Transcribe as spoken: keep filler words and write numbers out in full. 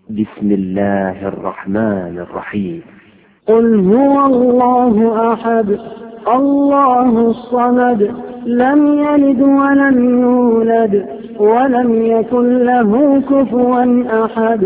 بسم الله الرحمن الرحيم. قل هو الله أحد الله الصمد لم يلد ولم يولد ولم يكن له كفوا أحد.